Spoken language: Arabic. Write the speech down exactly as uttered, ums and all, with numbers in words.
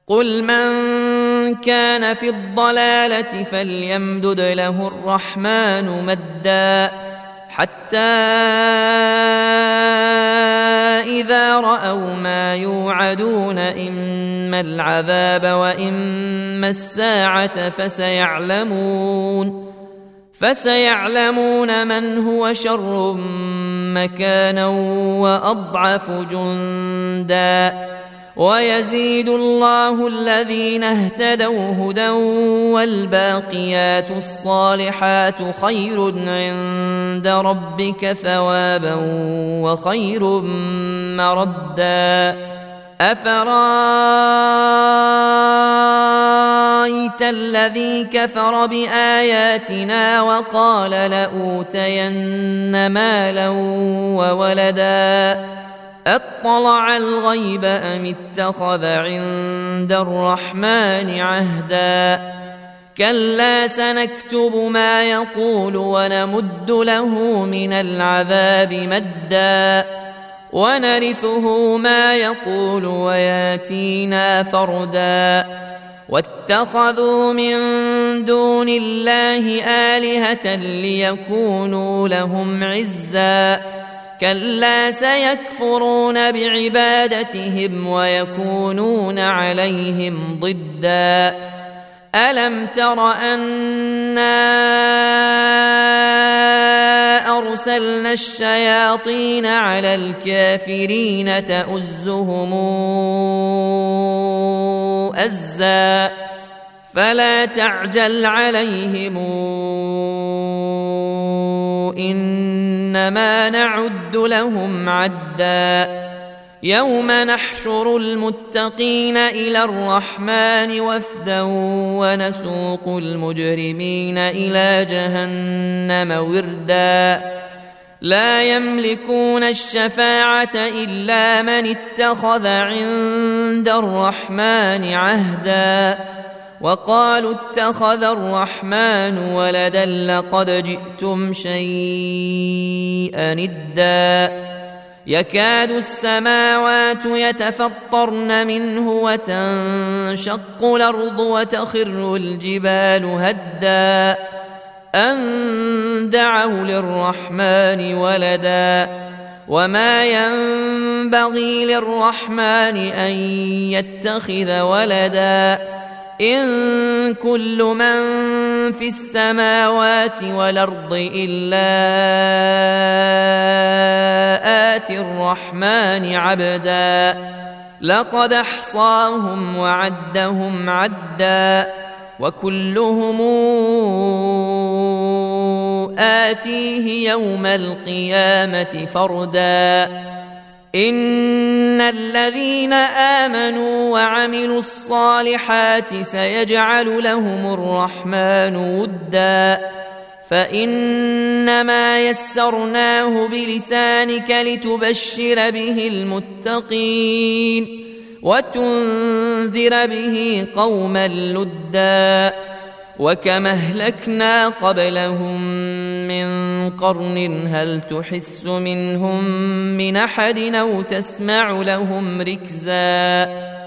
قل من كان في الضلالة فليمدد له الرحمن مدا حتى إذا رأوا ما يوعدون إما العذاب وإما الساعة فسيعلمون فسيعلمون من هو شر مكانا وأضعف جندا ويزيد الله الذين اهتدوا هدى والباقيات الصالحات خير عند ربك ثوابا وخير مردا أفرأيت الذي كفر بآياتنا وقال لأوتين مالا وولدا أطلع الغيب أم اتخذ عند الرحمن عهدا كلا سنكتب ما يقول ونمد له من العذاب مدا ونرثه ما يقول وياتينا فردا واتخذوا من دون الله آلهة ليكونوا لهم عزا كلا سيكفرون بعبادتهم ويكونون عليهم ضدا ألم تر أنا أرسلنا الشياطين على الكافرين تؤزهم أزا فلا تعجل عليهم إنما نعد لهم عدا يوم نحشر المتقين إلى الرحمن وفدا ونسوق المجرمين إلى جهنم وردا لا يملكون الشفاعة إلا من اتخذ عند الرحمن عهدا وقالوا اتخذ الرحمن ولدا لقد جئتم شيئا إدا يكاد السماوات يتفطرن منه وتنشق الأرض وتخر الجبال هدا أن دعوا للرحمن ولدا وما ينبغي للرحمن أن يتخذ ولدا إن كل من في السماوات والأرض إلا آتي الرحمن عبدا لقد أحصاهم وعدهم عدا وكلهم آتيه يوم القيامة فردا إن الذين آمنوا وعملوا الصالحات سيجعل لهم الرحمن ودا فإنما يسرناه بلسانك لتبشر به المتقين وتنذر به قوما لدا وكما أهلكنا قبلهم من قرن هل تحس منهم من أحد أو تسمع لهم ركزا